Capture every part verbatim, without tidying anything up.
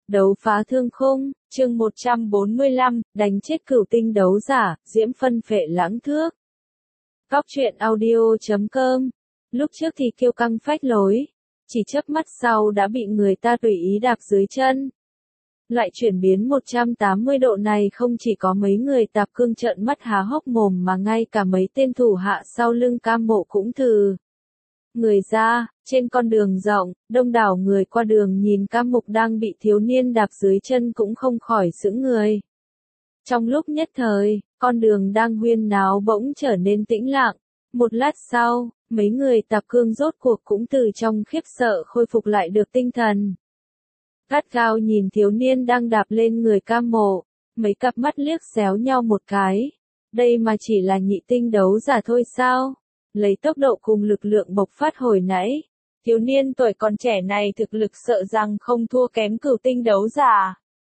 Đấu phá thương khung, chương một trăm bốn mươi lăm, đánh chết cửu tinh đấu giả, diễm phân phệ lãng thước. Góc truyện audio chấm com. Lúc trước thì kiêu căng phách lối, chỉ chớp mắt sau đã bị người ta tùy ý đạp dưới chân. Loại chuyển biến một trăm tám mươi độ này không chỉ có mấy người tạp cương trợn mắt há hốc mồm mà ngay cả mấy tên thủ hạ sau lưng Cam Mộ cũng thừ người ra. Trên con đường rộng, đông đảo người qua đường nhìn Cam Mục đang bị thiếu niên đạp dưới chân cũng không khỏi sững người. Trong lúc nhất thời, con đường đang huyên náo bỗng trở nên tĩnh lặng. Một lát sau, mấy người tạp cương rốt cuộc cũng từ trong khiếp sợ khôi phục lại được tinh thần. Gắt gao nhìn thiếu niên đang đạp lên người Cam Mộ, mấy cặp mắt liếc xéo nhau một cái. Đây mà chỉ là nhị tinh đấu giả thôi sao? Lấy tốc độ cùng lực lượng bộc phát hồi nãy, thiếu niên tuổi còn trẻ này thực lực sợ rằng không thua kém cửu tinh đấu giả.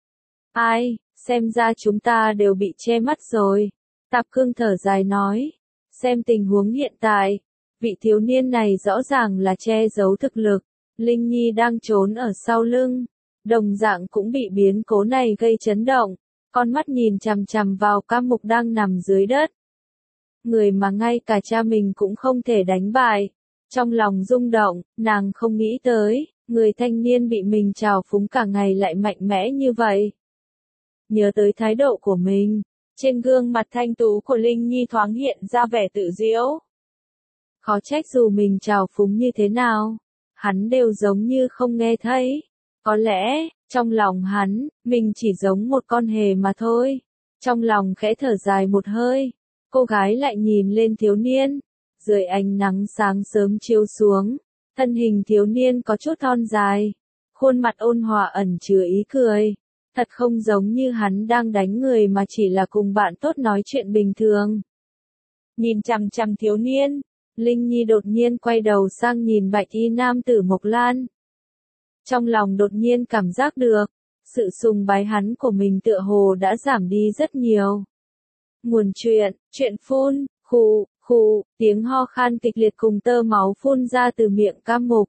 Ai, xem ra chúng ta đều bị che mắt rồi. Tạp Cương thở dài nói, xem tình huống hiện tại, vị thiếu niên này rõ ràng là che giấu thực lực. Linh Nhi đang trốn ở sau lưng, đồng dạng cũng bị biến cố này gây chấn động, con mắt nhìn chằm chằm vào Cam Mục đang nằm dưới đất. Người mà ngay cả cha mình cũng không thể đánh bại. Trong lòng rung động, nàng không nghĩ tới, người thanh niên bị mình trào phúng cả ngày lại mạnh mẽ như vậy. Nhớ tới thái độ của mình, trên gương mặt thanh tú của Linh Nhi thoáng hiện ra vẻ tự giễu. Khó trách dù mình trào phúng như thế nào, hắn đều giống như không nghe thấy. Có lẽ, trong lòng hắn, mình chỉ giống một con hề mà thôi. Trong lòng khẽ thở dài một hơi, cô gái lại nhìn lên thiếu niên. Dưới ánh nắng sáng sớm chiếu xuống, thân hình thiếu niên có chút thon dài, khuôn mặt ôn hòa ẩn chứa ý cười, thật không giống như hắn đang đánh người mà chỉ là cùng bạn tốt nói chuyện bình thường. Nhìn chằm chằm thiếu niên, Linh Nhi đột nhiên quay đầu sang nhìn bạch y nam tử Mộc Lan. Trong lòng đột nhiên cảm giác được, sự sùng bái hắn của mình tựa hồ đã giảm đi rất nhiều. Nguồn chuyện, chuyện phun, khụ, khụ, tiếng ho khan kịch liệt cùng tơ máu phun ra từ miệng Cam Mục.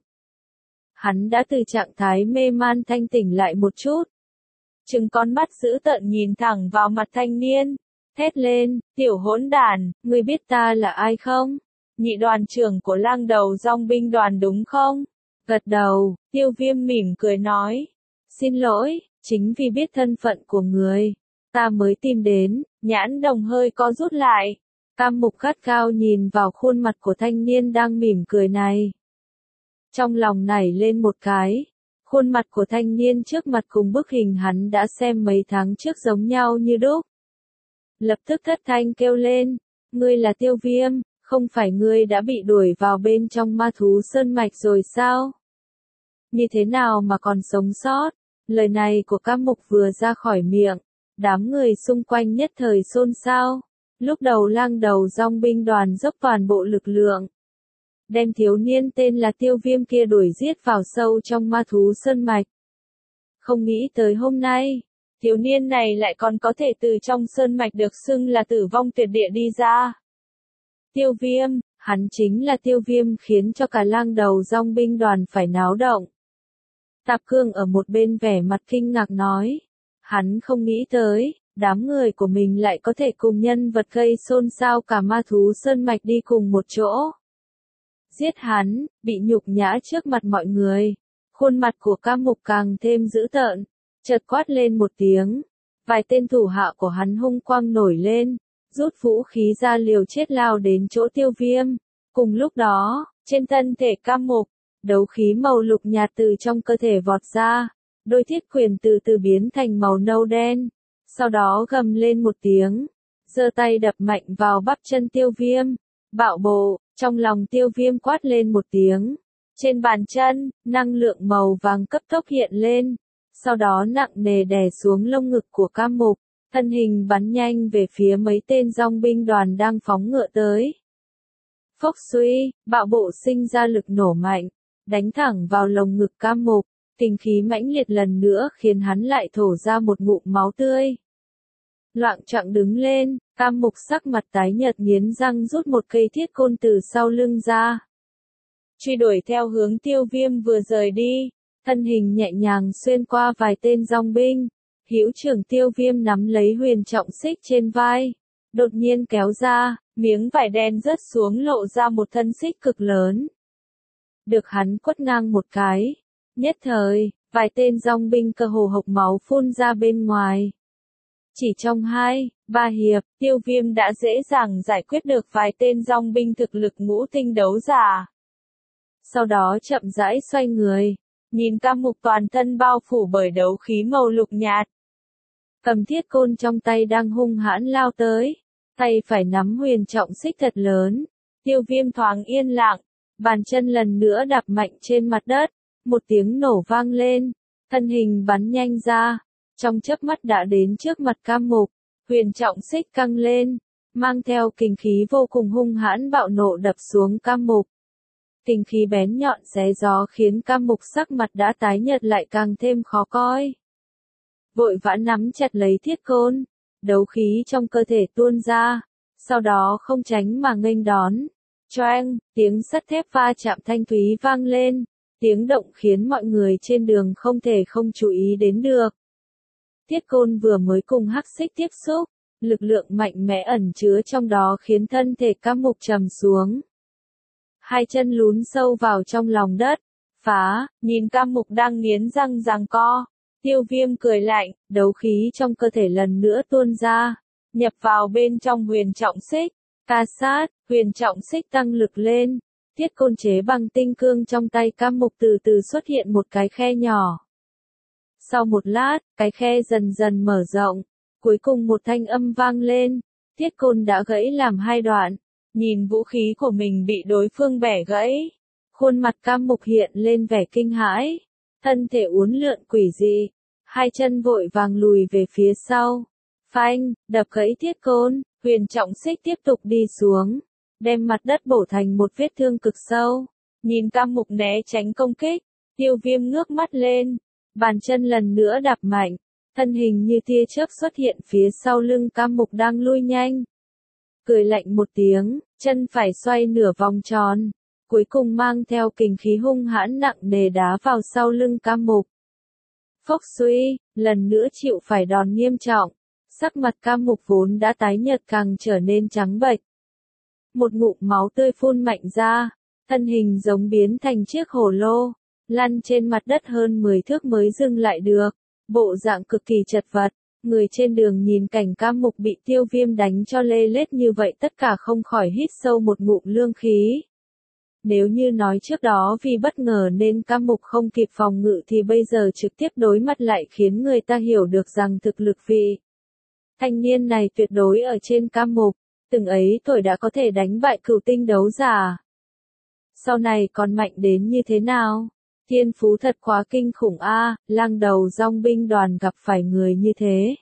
Hắn đã từ trạng thái mê man thanh tỉnh lại một chút. Trừng con mắt dữ tợn nhìn thẳng vào mặt thanh niên, thét lên, tiểu hỗn đản, ngươi biết ta là ai không? Nhị đoàn trưởng của lang đầu dòng binh đoàn đúng không? Gật đầu, Tiêu Viêm mỉm cười nói, xin lỗi, chính vì biết thân phận của người, ta mới tìm đến. Nhãn đồng hơi co rút lại. Cam Mục gắt gao nhìn vào khuôn mặt của thanh niên đang mỉm cười này. Trong lòng nảy lên một cái, khuôn mặt của thanh niên trước mặt cùng bức hình hắn đã xem mấy tháng trước giống nhau như đúc. Lập tức thất thanh kêu lên, ngươi là Tiêu Viêm, không phải ngươi đã bị đuổi vào bên trong ma thú sơn mạch rồi sao? Như thế nào mà còn sống sót? Lời này của Cam Mục vừa ra khỏi miệng, đám người xung quanh nhất thời xôn xao. Lúc đầu lang đầu dòng binh đoàn dốc toàn bộ lực lượng, đem thiếu niên tên là Tiêu Viêm kia đuổi giết vào sâu trong ma thú sơn mạch. Không nghĩ tới hôm nay, thiếu niên này lại còn có thể từ trong sơn mạch được xưng là tử vong tuyệt địa đi ra. Tiêu Viêm, hắn chính là Tiêu Viêm khiến cho cả lang đầu dòng binh đoàn phải náo động. Tạp Cương ở một bên vẻ mặt kinh ngạc nói, hắn không nghĩ tới, đám người của mình lại có thể cùng nhân vật gây xôn xao cả ma thú sơn mạch đi cùng một chỗ. Giết hắn, bị nhục nhã trước mặt mọi người. Khuôn mặt của Cam Mục càng thêm dữ tợn, chợt quát lên một tiếng. Vài tên thủ hạ của hắn hung quang nổi lên, rút vũ khí ra liều chết lao đến chỗ Tiêu Viêm. Cùng lúc đó, trên thân thể Cam Mục, đấu khí màu lục nhạt từ trong cơ thể vọt ra, đôi thiết quyền từ từ biến thành màu nâu đen. Sau đó gầm lên một tiếng, giơ tay đập mạnh vào bắp chân Tiêu Viêm. Bạo bộ, trong lòng Tiêu Viêm quát lên một tiếng. Trên bàn chân, năng lượng màu vàng cấp tốc hiện lên, sau đó nặng nề đè xuống lông ngực của Cam Mục, thân hình bắn nhanh về phía mấy tên dòng binh đoàn đang phóng ngựa tới. Phốc suy, bạo bộ sinh ra lực nổ mạnh, đánh thẳng vào lồng ngực Cam Mục, kinh khí mãnh liệt lần nữa khiến hắn lại thổ ra một ngụm máu tươi. Loạng choạng đứng lên, Cam Mục sắc mặt tái nhợt nghiến răng rút một cây thiết côn từ sau lưng ra. Truy đuổi theo hướng Tiêu Viêm vừa rời đi, thân hình nhẹ nhàng xuyên qua vài tên dòng binh. Hữu trưởng Tiêu Viêm nắm lấy Huyền Trọng Xích trên vai, đột nhiên kéo ra, miếng vải đen rớt xuống lộ ra một thân xích cực lớn. Được hắn quất ngang một cái, nhất thời, vài tên dòng binh cơ hồ hộc máu phun ra bên ngoài. Chỉ trong hai, ba hiệp, Tiêu Viêm đã dễ dàng giải quyết được vài tên dòng binh thực lực ngũ tinh đấu giả. Sau đó chậm rãi xoay người, nhìn Cam Mục toàn thân bao phủ bởi đấu khí màu lục nhạt. Cầm thiết côn trong tay đang hung hãn lao tới, tay phải nắm Huyền Trọng Xích thật lớn. Tiêu Viêm thoáng yên lặng, bàn chân lần nữa đạp mạnh trên mặt đất, một tiếng nổ vang lên, thân hình bắn nhanh ra, trong chớp mắt đã đến trước mặt Cam Mục. Huyền Trọng Xích căng lên, mang theo kình khí vô cùng hung hãn bạo nộ đập xuống Cam Mục. Kình khí bén nhọn xé gió khiến Cam Mục sắc mặt đã tái nhợt lại càng thêm khó coi. Vội vã nắm chặt lấy thiết côn, đấu khí trong cơ thể tuôn ra, sau đó không tránh mà nghênh đón. Choang, tiếng sắt thép va chạm thanh thúy vang lên, tiếng động khiến mọi người trên đường không thể không chú ý đến được. Thiết côn vừa mới cùng hắc xích tiếp xúc, lực lượng mạnh mẽ ẩn chứa trong đó khiến thân thể Cam Mục trầm xuống. Hai chân lún sâu vào trong lòng đất, phá, nhìn Cam Mục đang nghiến răng giằng co. Tiêu Viêm cười lạnh, đấu khí trong cơ thể lần nữa tuôn ra, nhập vào bên trong Huyền Trọng Xích. Ca sát, Huyền Trọng Xích tăng lực lên, thiết côn chế bằng tinh cương trong tay Cam Mục từ từ xuất hiện một cái khe nhỏ. Sau một lát, cái khe dần dần mở rộng, cuối cùng một thanh âm vang lên, thiết côn đã gãy làm hai đoạn, nhìn vũ khí của mình bị đối phương bẻ gãy. Khuôn mặt Cam Mục hiện lên vẻ kinh hãi, thân thể uốn lượn quỷ dị, hai chân vội vàng lùi về phía sau. Phanh, đập gãy thiết côn, Huyền Trọng Xích tiếp tục đi xuống, đem mặt đất bổ thành một vết thương cực sâu. Nhìn Cam Mục né tránh công kích, Tiêu Viêm ngước mắt lên, bàn chân lần nữa đạp mạnh, thân hình như tia chớp xuất hiện phía sau lưng Cam Mục đang lui nhanh. Cười lạnh một tiếng, chân phải xoay nửa vòng tròn, cuối cùng mang theo kình khí hung hãn nặng nề đá vào sau lưng Cam Mục. Phốc suy, lần nữa chịu phải đòn nghiêm trọng, sắc mặt Cam Mục vốn đã tái nhợt càng trở nên trắng bệch. Một ngụm máu tươi phun mạnh ra, thân hình giống biến thành chiếc hổ lô, lăn trên mặt đất hơn mười thước mới dừng lại được, bộ dạng cực kỳ chật vật. Người trên đường nhìn cảnh Cam Mục bị Tiêu Viêm đánh cho lê lết như vậy tất cả không khỏi hít sâu một ngụm lương khí. Nếu như nói trước đó vì bất ngờ nên Cam Mục không kịp phòng ngự thì bây giờ trực tiếp đối mặt lại khiến người ta hiểu được rằng thực lực vị thanh niên này tuyệt đối ở trên Cam Mục, từng ấy tuổi đã có thể đánh bại cửu tinh đấu giả. Sau này còn mạnh đến như thế nào? Thiên phú thật quá kinh khủng a, lang đầu dòng binh đoàn gặp phải người như thế.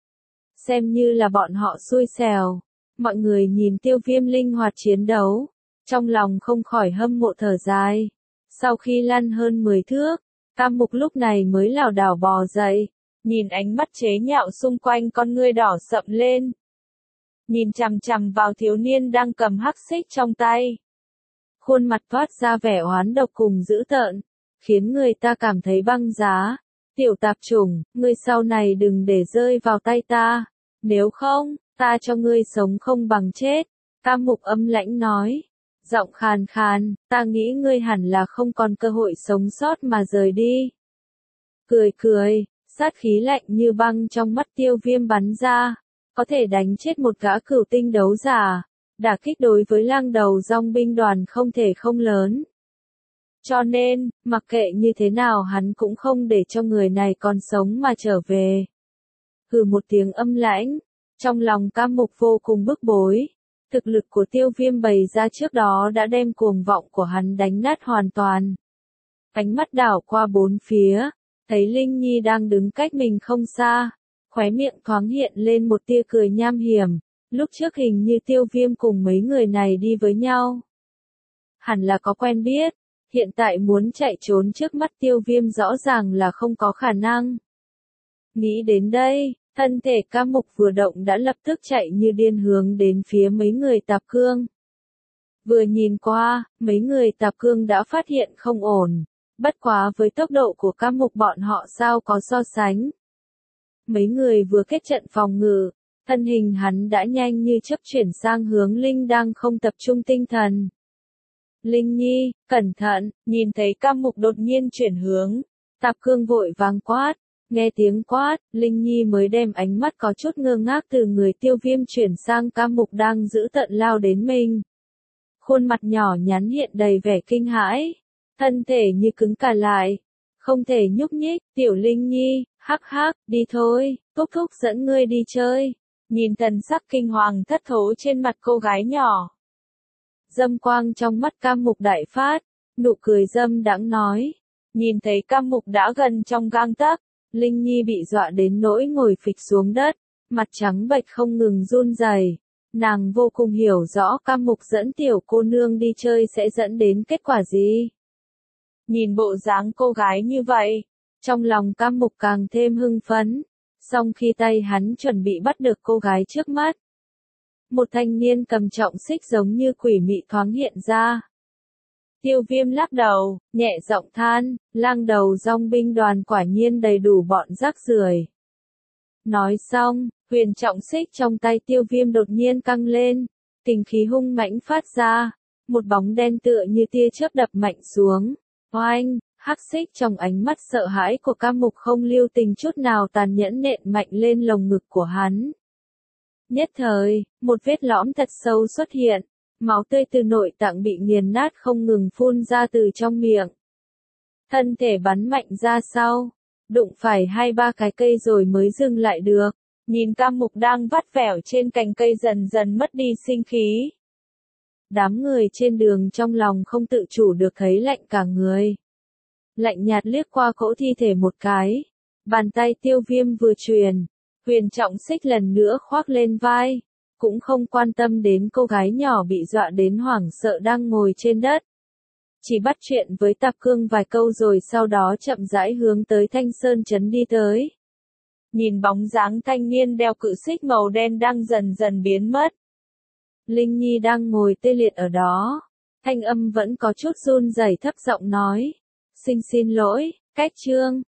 Xem như là bọn họ xui xẻo. Mọi người nhìn Tiêu Viêm linh hoạt chiến đấu, trong lòng không khỏi hâm mộ thở dài. Sau khi lăn hơn mười thước, Cam Mục lúc này mới lảo đảo bò dậy, nhìn ánh mắt chế nhạo xung quanh con ngươi đỏ sậm lên. Nhìn chằm chằm vào thiếu niên đang cầm hắc xích trong tay. Khuôn mặt toát ra vẻ oán độc cùng dữ tợn, khiến người ta cảm thấy băng giá. Tiểu tạp chủng, ngươi sau này đừng để rơi vào tay ta, nếu không, ta cho ngươi sống không bằng chết. Cam Mục âm lãnh nói, giọng khàn khàn, ta nghĩ ngươi hẳn là không còn cơ hội sống sót mà rời đi. Cười cười, sát khí lạnh như băng trong mắt Tiêu Viêm bắn ra, có thể đánh chết một gã cửu tinh đấu giả, đả kích đối với lang đầu dòng binh đoàn không thể không lớn. Cho nên, mặc kệ như thế nào hắn cũng không để cho người này còn sống mà trở về. Hừ một tiếng âm lãnh, trong lòng Cam Mục vô cùng bức bối. Thực lực của Tiêu Viêm bày ra trước đó đã đem cuồng vọng của hắn đánh nát hoàn toàn. Ánh mắt đảo qua bốn phía, thấy Linh Nhi đang đứng cách mình không xa, khóe miệng thoáng hiện lên một tia cười nham hiểm. Lúc trước hình như Tiêu Viêm cùng mấy người này đi với nhau. Hẳn là có quen biết. Hiện tại muốn chạy trốn trước mắt Tiêu Viêm rõ ràng là không có khả năng. Nghĩ đến đây, thân thể Cam Mục vừa động đã lập tức chạy như điên hướng đến phía mấy người tạp cương. Vừa nhìn qua, mấy người tạp cương đã phát hiện không ổn, Bất quá với tốc độ của Cam Mục bọn họ sao có so sánh. Mấy người vừa kết trận phòng ngự, thân hình hắn đã nhanh như chớp chuyển sang hướng Linh đang không tập trung tinh thần. Linh Nhi, cẩn thận, nhìn thấy Cam Mục đột nhiên chuyển hướng. Tạp Cương vội vàng quát, nghe tiếng quát, Linh Nhi mới đem ánh mắt có chút ngơ ngác từ người Tiêu Viêm chuyển sang Cam Mục đang giữ tợn lao đến mình. Khuôn mặt nhỏ nhắn hiện đầy vẻ kinh hãi, thân thể như cứng cả lại, không thể nhúc nhích. Tiểu Linh Nhi, hắc hắc, đi thôi, thúc thúc dẫn ngươi đi chơi. Nhìn thần sắc kinh hoàng thất thố trên mặt cô gái nhỏ, dâm quang trong mắt Cam Mục đại phát, nụ cười dâm đãng nói. Nhìn thấy Cam Mục đã gần trong gang tấc, Linh Nhi bị dọa đến nỗi ngồi phịch xuống đất, mặt trắng bệch không ngừng run rẩy. Nàng vô cùng hiểu rõ Cam Mục dẫn tiểu cô nương đi chơi sẽ dẫn đến kết quả gì. Nhìn bộ dáng cô gái như vậy, trong lòng Cam Mục càng thêm hưng phấn. Song khi tay hắn chuẩn bị bắt được cô gái trước mắt, một thanh niên cầm trọng xích giống như quỷ mị thoáng hiện ra. Tiêu Viêm lắc đầu, nhẹ giọng than, lang đầu dòng binh đoàn quả nhiên đầy đủ bọn rác rưởi. Nói xong, huyền trọng xích trong tay Tiêu Viêm đột nhiên căng lên, kình khí hung mãnh phát ra, một bóng đen tựa như tia chớp đập mạnh xuống. Oanh, hắc xích trong ánh mắt sợ hãi của Cam Mục không lưu tình chút nào tàn nhẫn nện mạnh lên lồng ngực của hắn. Nhất thời, một vết lõm thật sâu xuất hiện, máu tươi từ nội tạng bị nghiền nát không ngừng phun ra từ trong miệng. Thân thể bắn mạnh ra sau, đụng phải hai ba cái cây rồi mới dừng lại được. Nhìn Cam Mục đang vắt vẻo trên cành cây dần dần mất đi sinh khí. Đám người trên đường trong lòng không tự chủ được thấy lạnh cả người. Lạnh nhạt liếc qua cỗ thi thể một cái, bàn tay Tiêu Viêm vừa truyền, huyền trọng xích lần nữa khoác lên vai, cũng không quan tâm đến cô gái nhỏ bị dọa đến hoảng sợ đang ngồi trên đất. Chỉ bắt chuyện với Tạp Cương vài câu rồi sau đó chậm rãi hướng tới Thanh Sơn Trấn đi tới. Nhìn bóng dáng thanh niên đeo cự xích màu đen đang dần dần biến mất. Linh Nhi đang ngồi tê liệt ở đó, thanh âm vẫn có chút run rẩy thấp giọng nói, xin xin lỗi, Cách Trương,